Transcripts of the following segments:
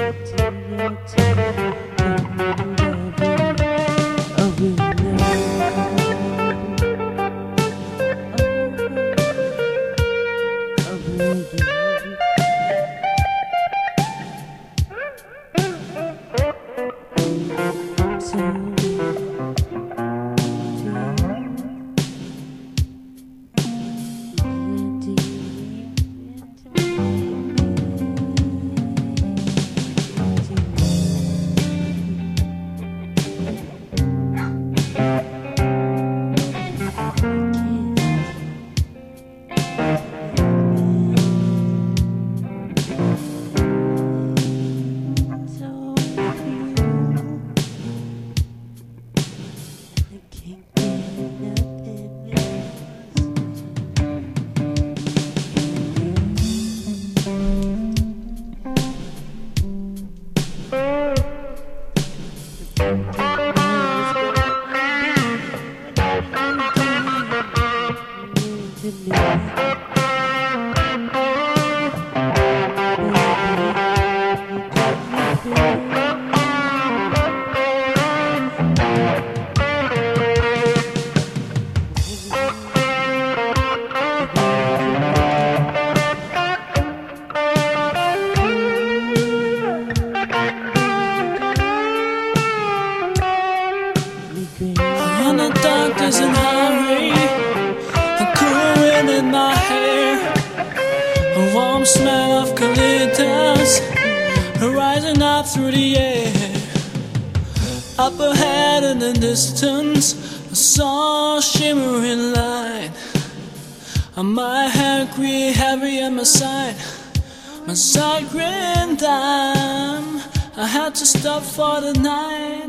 For the night,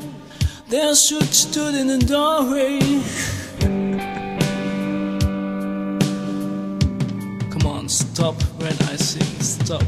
there stood in the doorway. Come on, stop when I sing, stop.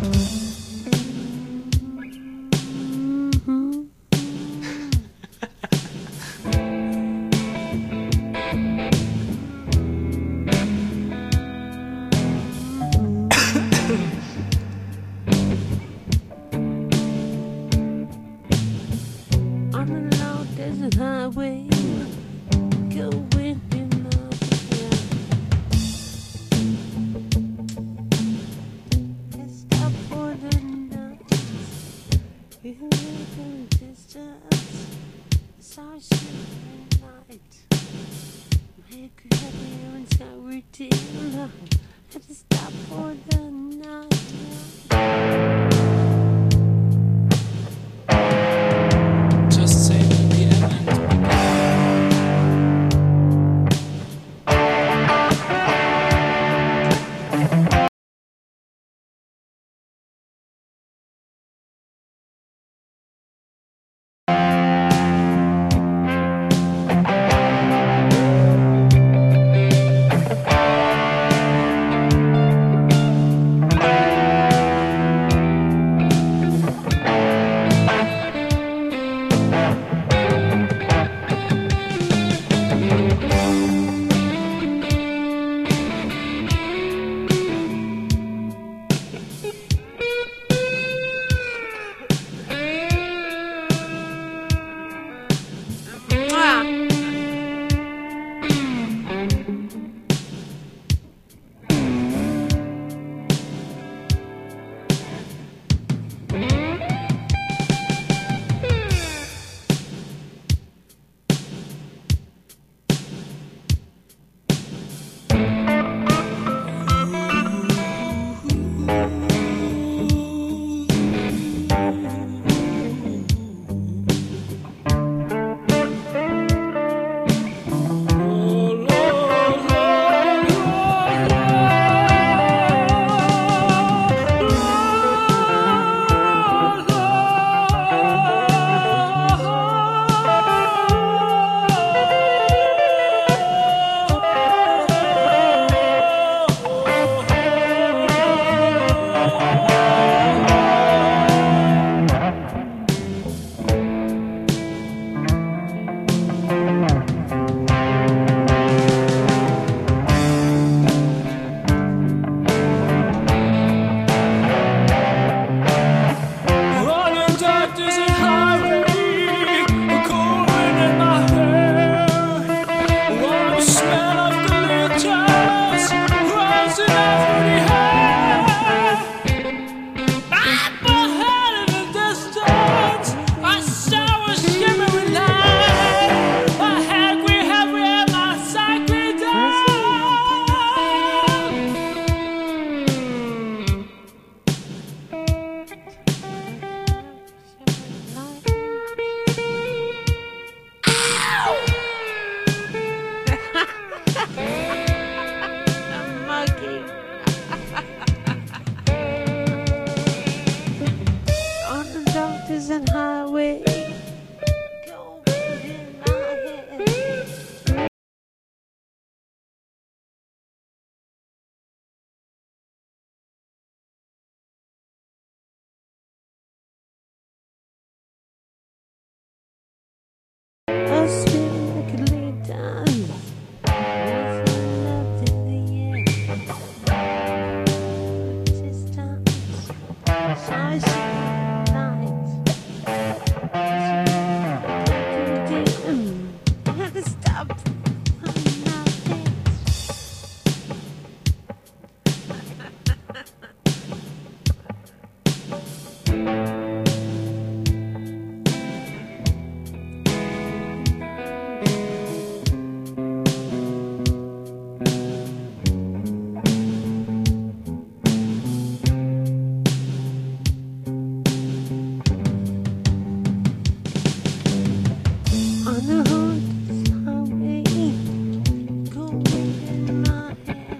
desert highway. Going in my head. I feel like a lay down. Nothing left in the air. Distance, size of night. I had to stop. I'm nothing. On the hood highway, going in my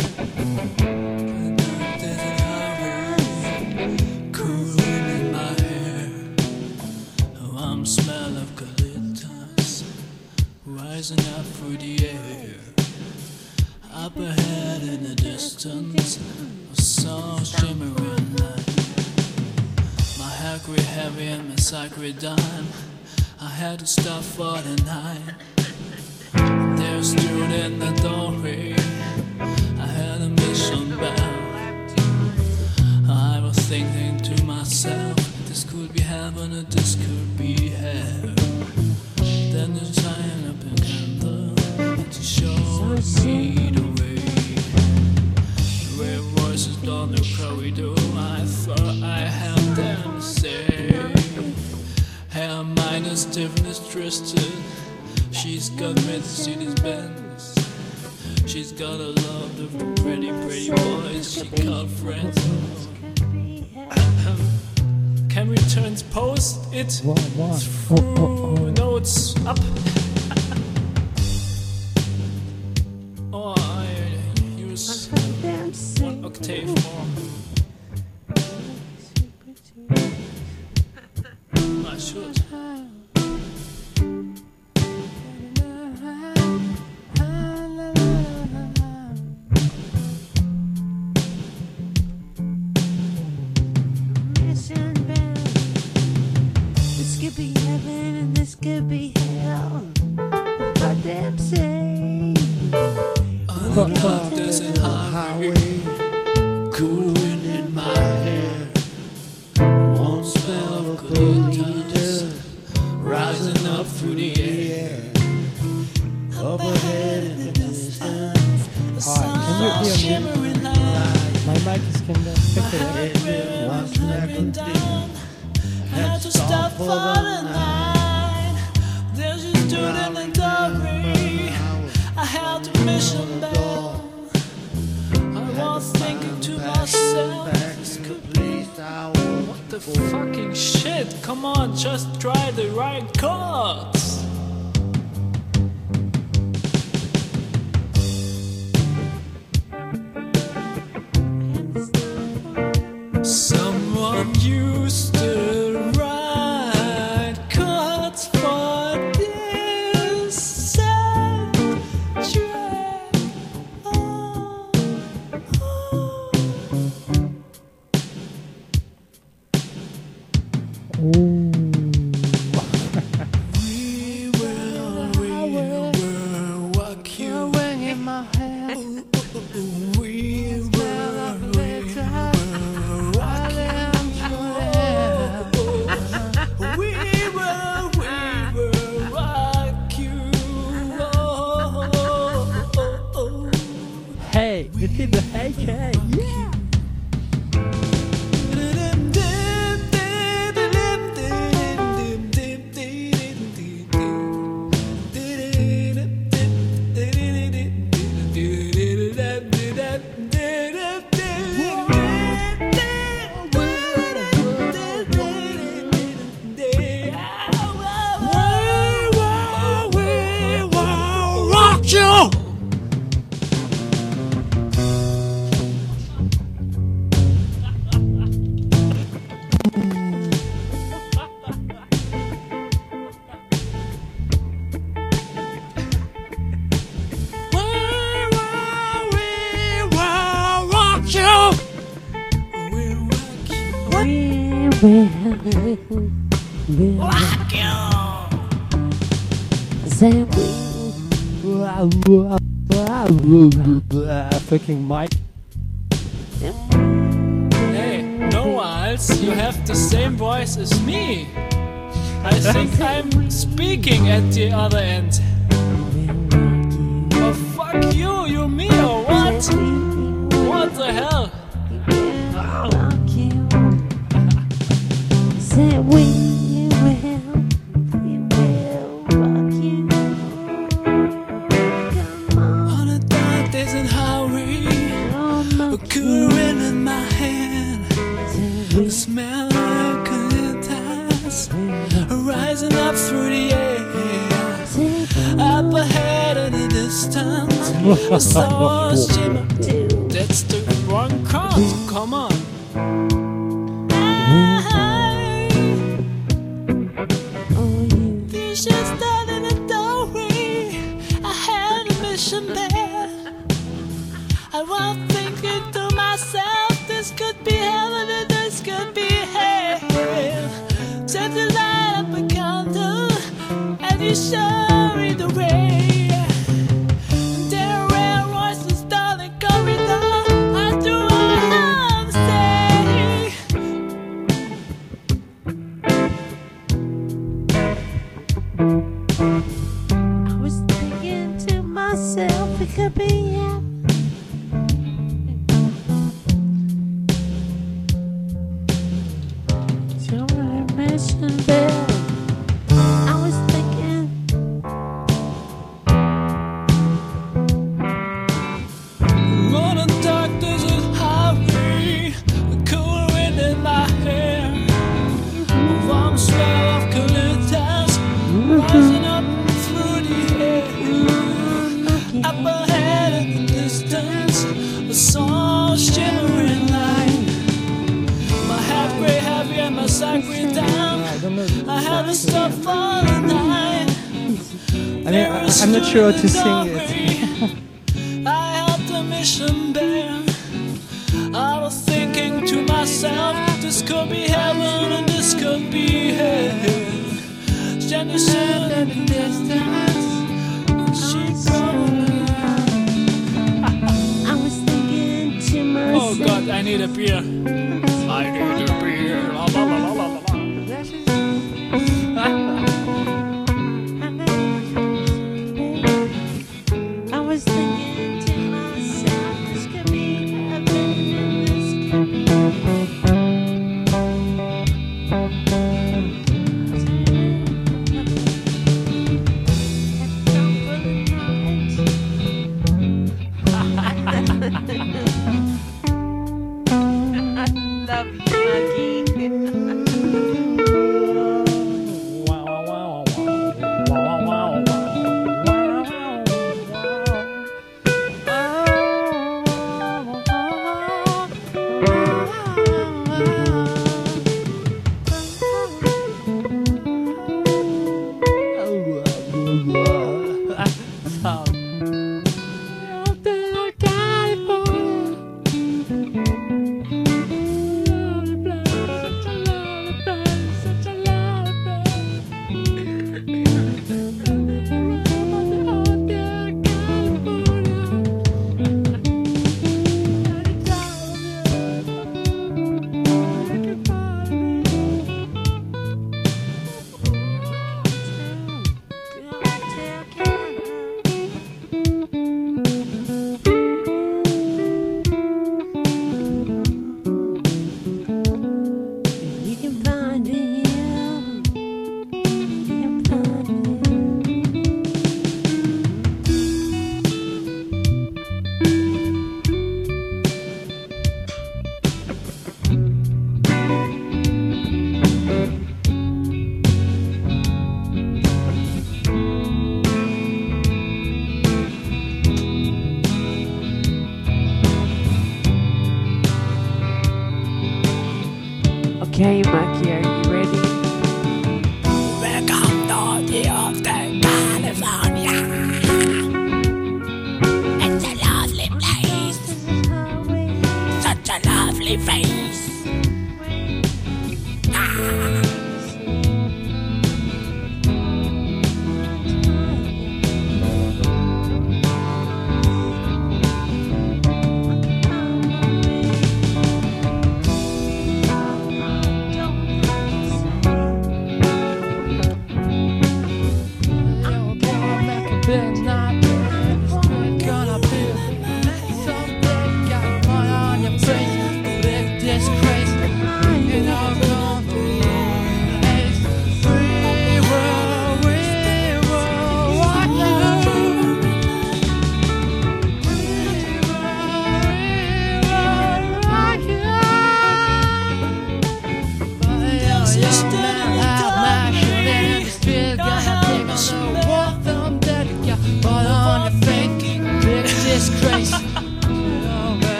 head. Cooling in my hair. Oh, I'm smell of eucalyptus rising up through the air. Up ahead in the distance, I saw a shimmering light. My hair grew heavy and my side grew dime. I had to stop for the night. There stood in the doorway, I had a mission bell. I was thinking to myself, this could be heaven or this could be hell. Then the shine up a candle and she showed me the way. The rare voices down the corridor, I thought I had them say, her mind is stiffness twisted. She's got Mercedes Benz. She's got a lot of the pretty boys she called friends. Can we transpose it through? No, it's up. Oh, I use one octave more. I should. This could be heaven and this could be hell. But them say On the dark desert highway, cool wind in my hair. Warm smell of eucalyptus rising up through the air. Up ahead in the distance, the sun shimmering light. My mic is kind of picked Was looking down, had to stop for the night. There she stood in the doorway, I had to mission bell. I was thinking to myself, this could be what the fucking shit? Come on, just try the right chords. Someone used to write chords for this soundtrack. Oh, oh. Ooh. We Rock you. Fucking Mike. Hey, no, Miles, you have the same voice as me. I think I'm speaking at the other end. Oh, fuck you, you me or what? What the hell? On a dark days in Hawaii, a cool wind in my hand, the smell of eucalyptus rising up through the air. Up ahead in the distance, I saw a shimmer. That's the wrong chord, come on. Just stood in the doorway. I had a mission there. I was thinking to myself, this could be heaven and this could be hell. Set the light up a candle and you show me the way. There were voices down the corridor. I threw a hand say, I was thinking to myself, it could be yeah. Your mission bell. I was thinking. on a dark desert highway, a cool wind in my hair, a warm smell of eucalyptus rising up through the air. Up ahead in the distance, I saw a shimmering light. My half gray heavy and my side gray down. I had to stop for the night. I mean, I'm not sure how to sing it. I had the mission there. I was thinking to myself, this could be heaven and this could be hell. Standing still in the distance, and she called. I was thinking to myself. Oh God, I need a beer. I need a beer. La, la, la, la, la, la. I was thinking to myself, this could be heaven and this could be I love you, Maggie.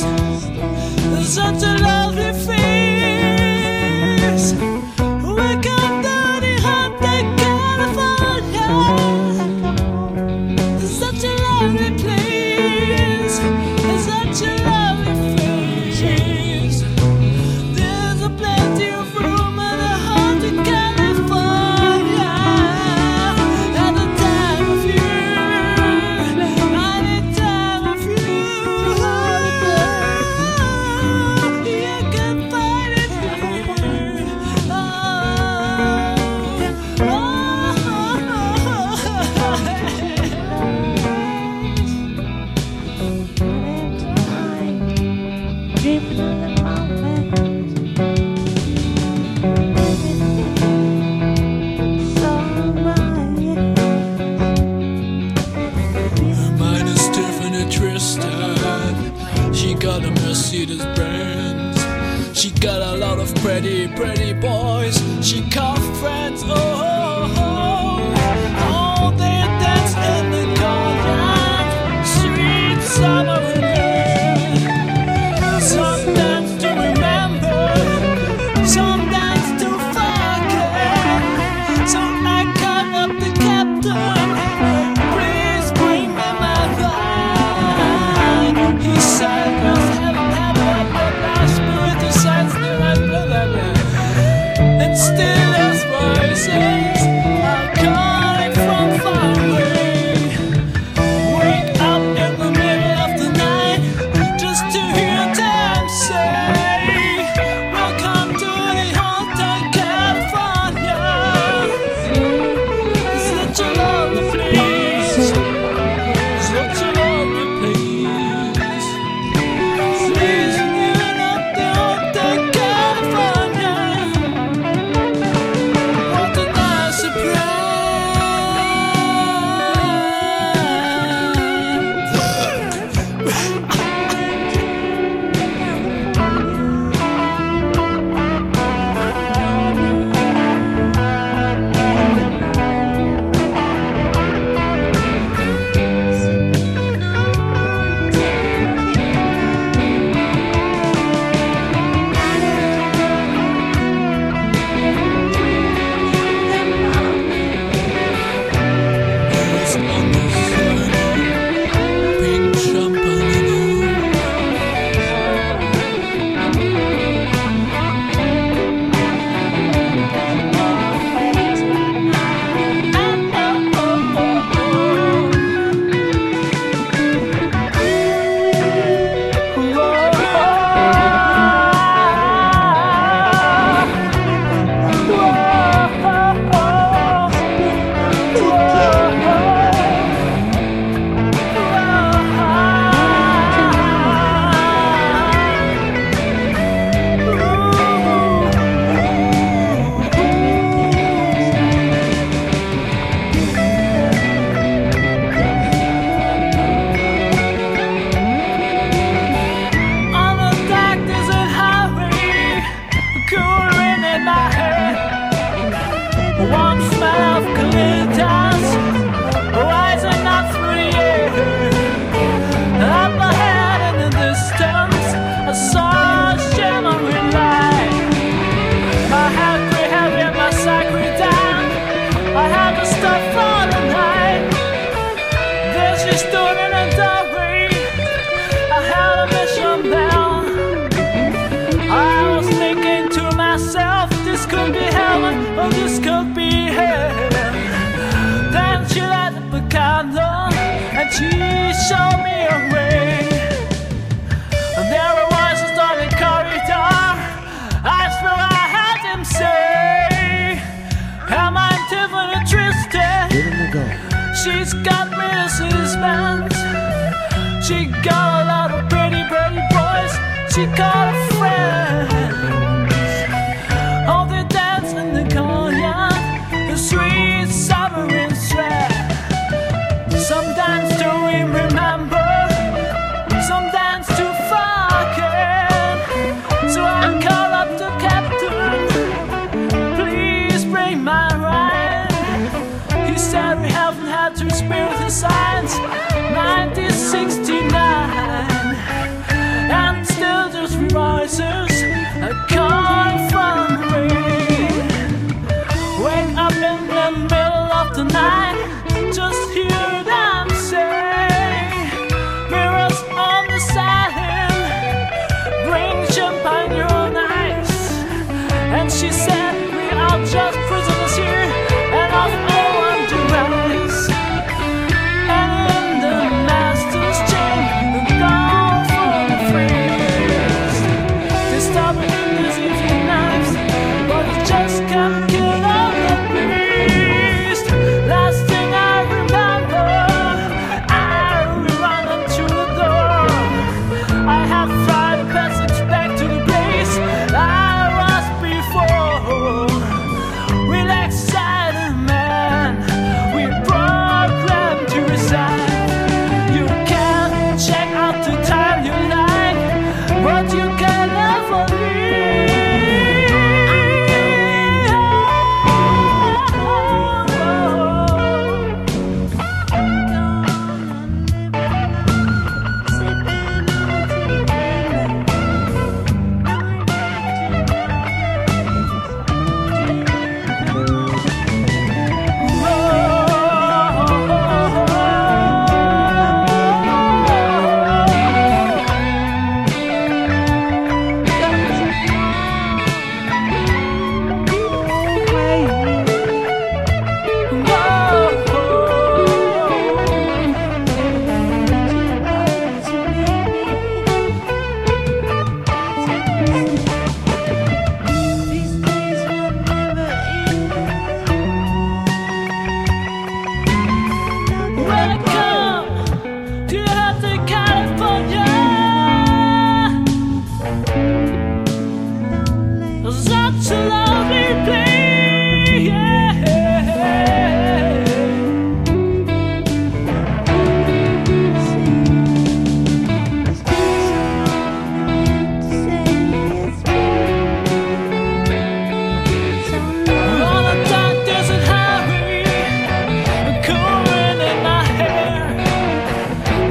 such a lovely face. Welcome to the Hotel California. Such a lovely place, such a lovely face. There's a plenty of room at the Hotel California. At the time of year, any time of year, you can find it here. Dreaming of the moment, everything so Mine is Tiffany Tristan. She got a Mercedes Benz. She got a lot of pretty, pretty boys. She got friends. Oh, oh, oh. They dance in the garden, sweet summer rain. Some dance to remember, some dance to forget. So I called up the captain. Please bring me my ride. He said, "Girls haven't had up the last spirit, the signs new and blah blah blah." And still as voices are calling from far away. Wake up in the middle of the night just to hear them say, "Welcome to the Hotel California." Such a lovely place, such a lovely place. Please, you know the Hotel California. What a nice surprise. It's on the sun, pink champagne. On the dark desert highway, cool wind in my head. Warm smell of colitas rising up through the air. Up ahead in the distance, I saw a shimmering light. My head grew heavy and my side grew down. I had to stop for the night. There she stood in a doorway. I had a mission bell. I was thinking to myself, this could be heaven or this could be hell. Then she lit up a candle and she showed me a way. And there were voices down the corridor. I swear I heard him say, "Am I Tiffany Tristan? She's got Mrs. Benz. She got a lot of pretty, pretty boys. She got a friend. All they dance in the courtyard, the sweet summer in sweat. Some dance to remember, some dance to forget. So I call up the captain. Please bring my ride. He said we haven't had to spirit the signs. 1969. And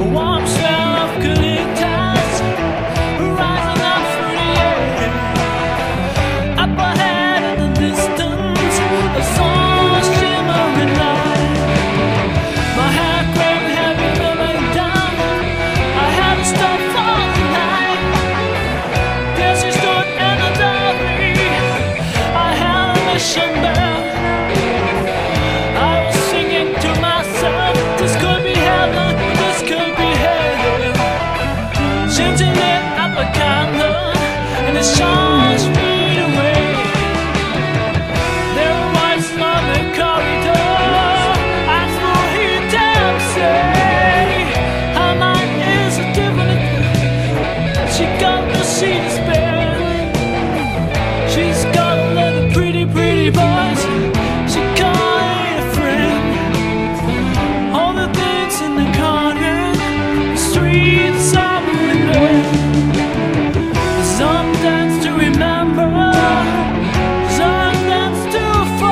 warm smell of eucalyptus rising up through the air. Up ahead in the distance, I saw a shimmering light. My head grabbed heavy moving down. I had to stop for the night. There she stood in the doorway. I had a mission bell. I was singing to myself, this could be heaven, this could be hell. She lit up a candle and it shone straight away. There was on the corridor, I saw he damn say, her mind is a different. She got the sheet spare. She's got a little pretty voice. She called it a friend. All the things in the corner, the streets are in red. Some dance to remember, some dance to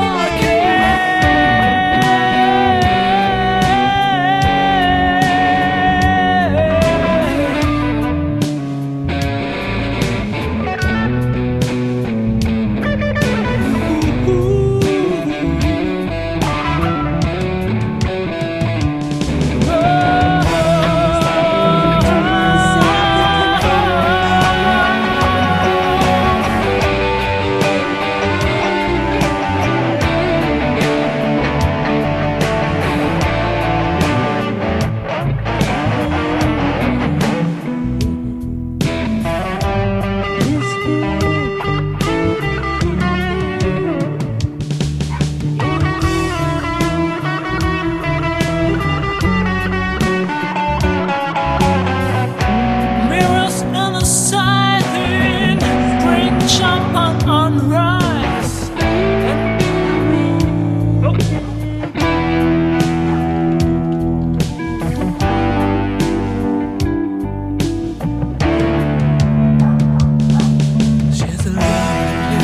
mirrors in the siding, bring champagne on rice. She's a lovely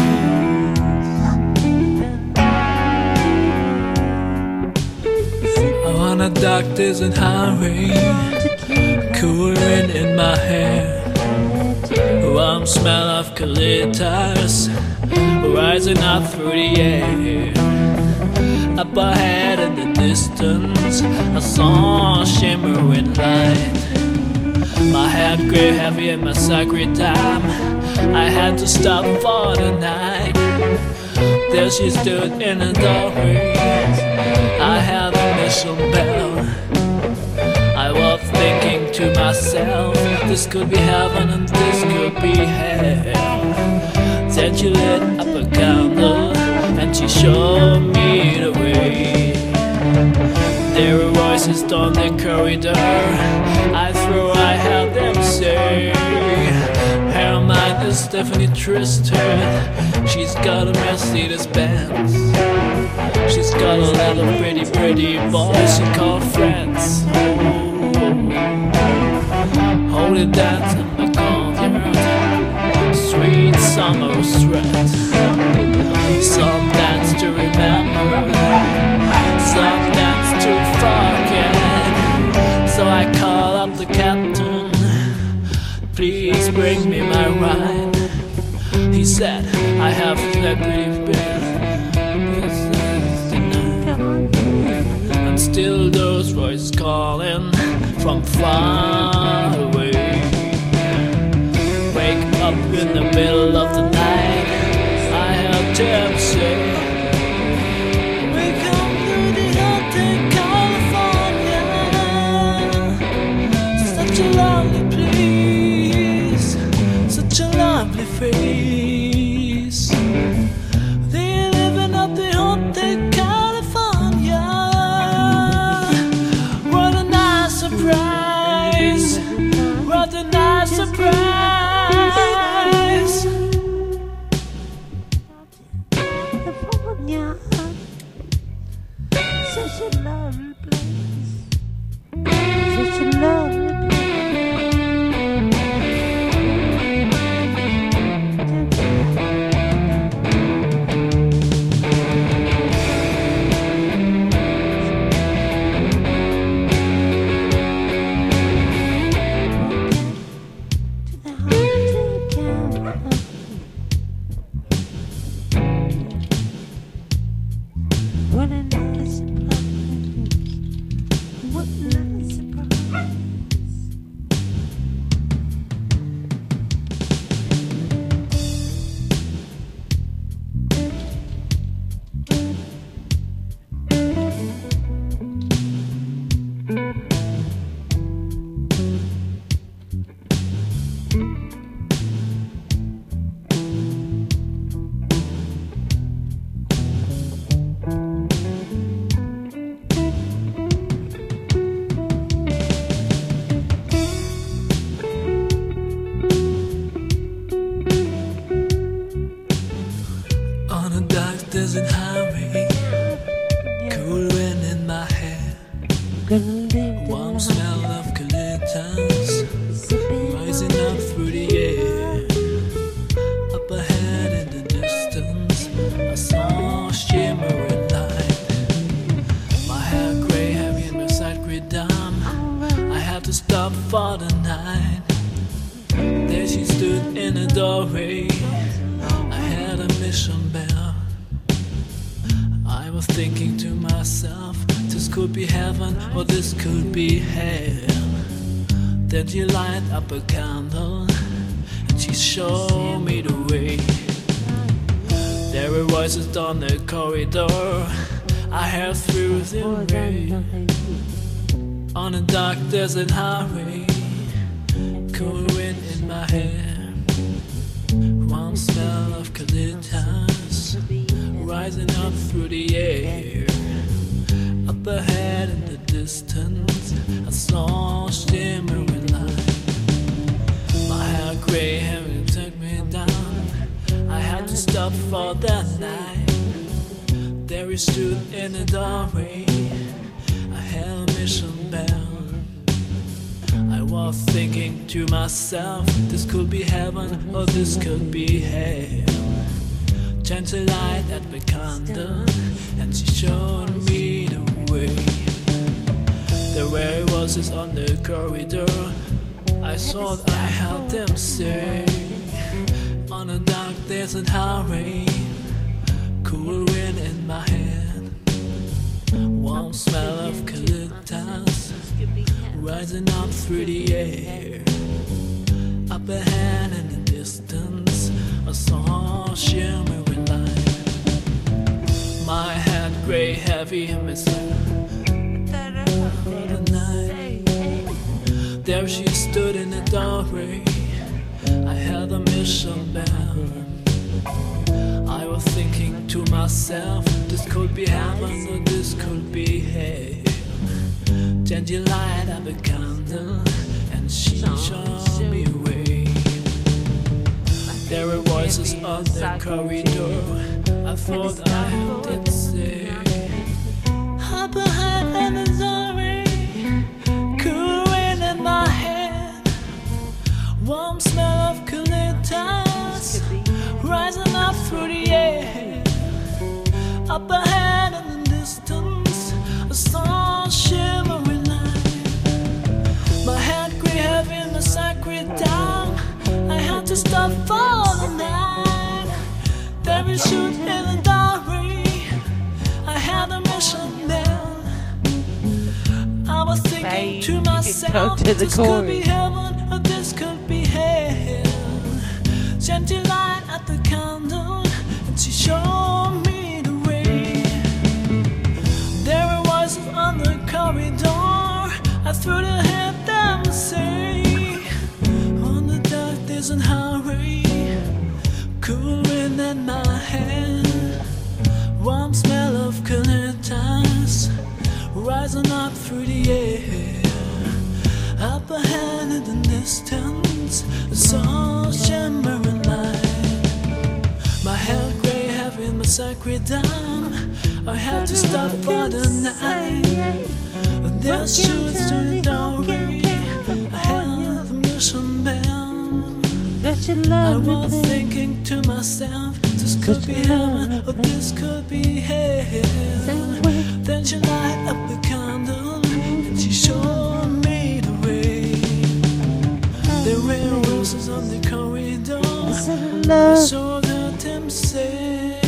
place. I wanna duck this in highway, cool wind in my hair, warm smell of eucalyptus rising up through the air. Up ahead in the distance, I saw a shimmering light. My head grew heavy in my sacred time. I had to stop for the night. There she stood in the doorway. I had a mission bell. I was thinking to myself, this could be heaven and this could be hell. Then she lit up a candle and she showed me the way. There were voices down the corridor, I heard them say, her mind is definitely twisted. She's got a Mercedes Benz. She's got a little pretty boy she called friends. Holy dance in the courtyard, sweet summer sweat. Some dance to remember, some dance to forget. So I call up the captain, please bring me my ride. He said, I have that pretty bed. And still those voices calling from far away. Wake up in the middle of the night, I heard them say, we come to the Hotel California. Such a lovely place, such a lovely face. They living at the Hotel California. What a nice surprise, what a nice surprise. California, such a lovely place, such a lovely place. glitters, rising up through the air. Up ahead in the distance, I saw a shimmering light. My hair grey, heavy and my side grey dumb. I had to stop for the night. There she stood in the doorway. I had a mission bell. I was thinking to myself, this could be heaven or this could be hell. Then she light up a candle and she showed me the way. There were voices down the corridor. I heard through the rain. On a dark desert highway, cool wind in my hair, warm smell of colitas rising up through the air. Up ahead in the distance, I saw a shimmering light. My hair grey, heavy, took me down. I had to stop for that night. There he stood in the doorway. I had a mission bell. I was thinking to myself, this could be heaven or this could be hell. Gentle light at the candle, and she showed me the way. There were voices on the corridor. I thought I heard them say, on a dark desert highway, cool wind in my hand, warm smell of colitas rising up through the air. Up ahead in the distance, I saw a shimmering light. My head grey, heavy, and missing for the night. There she stood in the doorway. I had a mission bell. I was thinking to myself, this could be heaven or this could be hell. Then she light up a candle and she showed me a way. There were voices on the corridor. I thought I heard them say, up ahead in the doorway, cool wind in my hand, warm smell of colitas rising up through the air. Up ahead in the distance, I saw a shimmering light. My head grey, heavy, and my side grey down. I had to stop for the night. There we stood in the doorway. I had a mission bell. I was thinking to myself, this could be heaven or this could be hell. Gentle light at the candle, and she showed me the way. There were voices on the corridor. I threw the head down and say, on the dark desert highway, cool wind in my hand, warm smell of colitas rising up through the air. Up ahead in the distance, I saw a shimmering light. My hair grey, heavy, my side grey down. I had to stop for the night. There stood the doorway. I had a mission bell. I was thinking to myself, this could be heaven or this could be hell. Then she light up a candle and she showed me the way. There were roses on the corridor. I saw them say,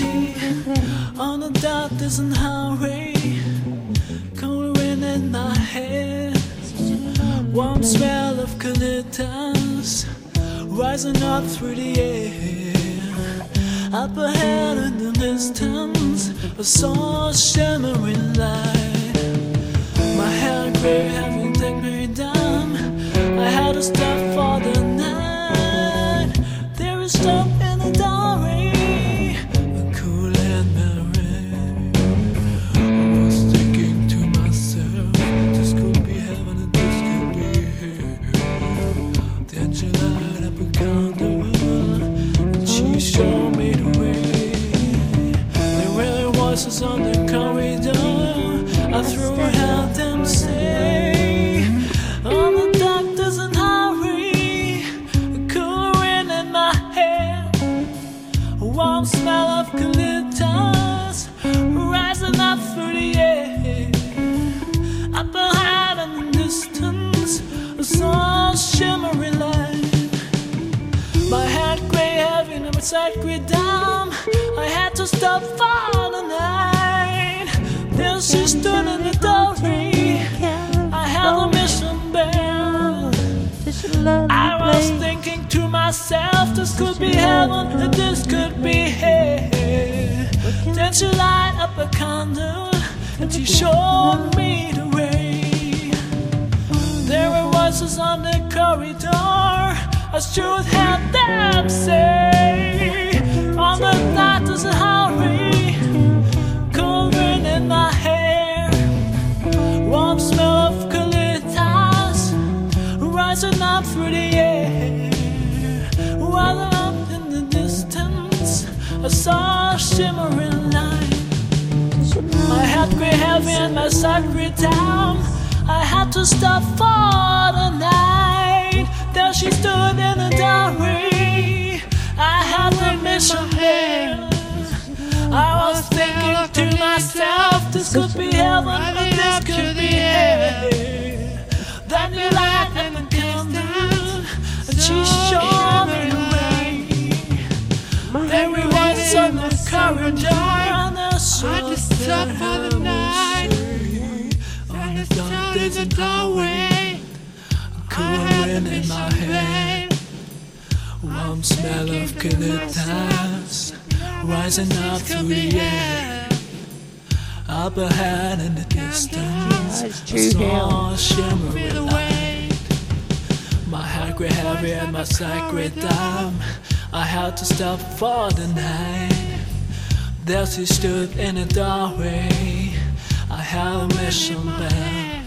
on the dark desert highway, cold wind in my hair, warm smell of colitas rising up through the air. Up ahead in the distance, I saw a shimmering light. My hair grey, heavy, take me down. I had to stop for the night. There is stop in the doorway, a cool and melody. I was thinking to myself, this could be heaven and this could be hell. Then she light up a candle and she showed me the way. There were voices on the corridor. I threw her them say, sacred dam. I had to stop for the night. Then she stood in the doorway. I had a mission bell. I was thinking to myself, this could be heaven and this could be hell. Then she light up a candle and she showed me the way. There were voices on the corridor, I should have them say. On the night there's a hurry, cold wind in my hair, warm smell of colitas rising up through the air. While up in the distance, I saw a shimmering light. My head grew heavy and my sacred down. I had to stop for the night. There she stood in the doorway. I had the mission bell. I was thinking to myself, this could be heaven and this could be hell. Then you light up the candle and she showed me the way. There we was on the corridor and I had to stop for the night. On the dark there's a doorway, cool wind in my hair, warm smell of colitas rising up through the air. Up ahead in the distance, I saw a shimmering light. My heart grew heavy and my sacred dam. I had to stop for the night. There she stood in the doorway. I had a mission bell.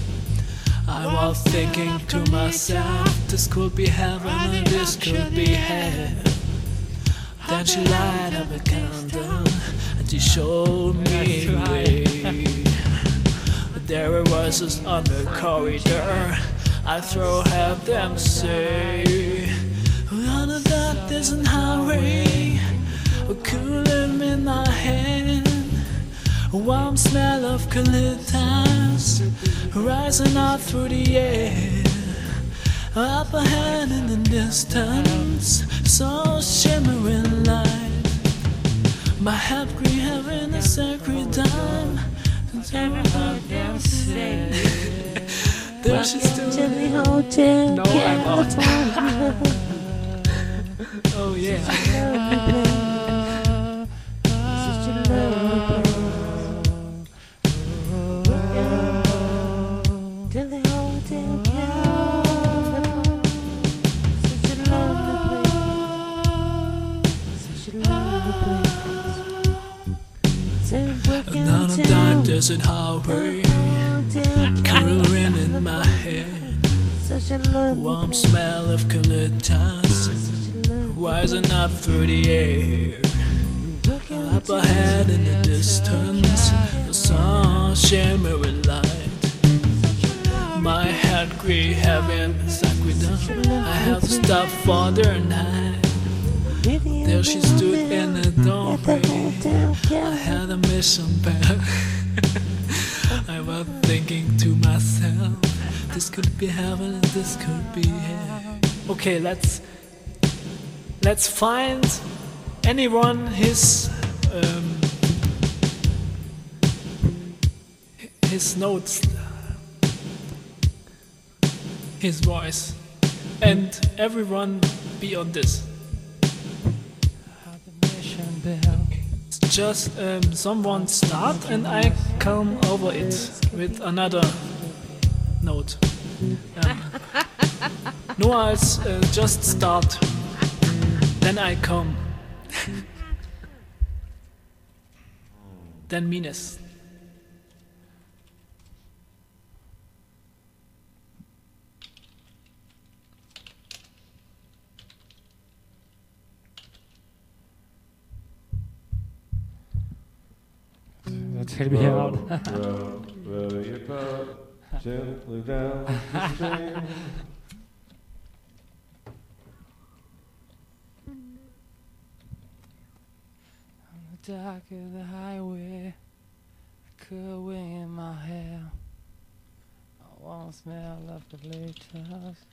I was thinking to myself, this could be heaven and this could be hell. Then she light up a candle and she showed me the way. There were voices on the corridor, I throw have them say. On the dark there's an highway, a cooling in my hand, a warm smell of colitas rising up through the air. Up ahead in the distance, saw a shimmering light. My head grew heavy in the sacred time. There she stood. No, I'm out. Oh yeah. Another dark desert highway, cool wind in my head, warm smell of colitas rising up through the air. Up ahead in the distance, I saw a shimmering light. My head grew heavy and sacred down. I had to stop for the night. There she stood in the doorway. I had a mission bell. I was thinking to myself, this could be heaven and this could be hell. Okay, let's find anyone his notes, his voice, and everyone be on this. Just someone start and I come over it with another note. Noah just start, then I come, then Mines. Let's help me out. Row your boat gently down the stream. On the dock of the highway, a cool wind in my hair, a warm smell of the latest.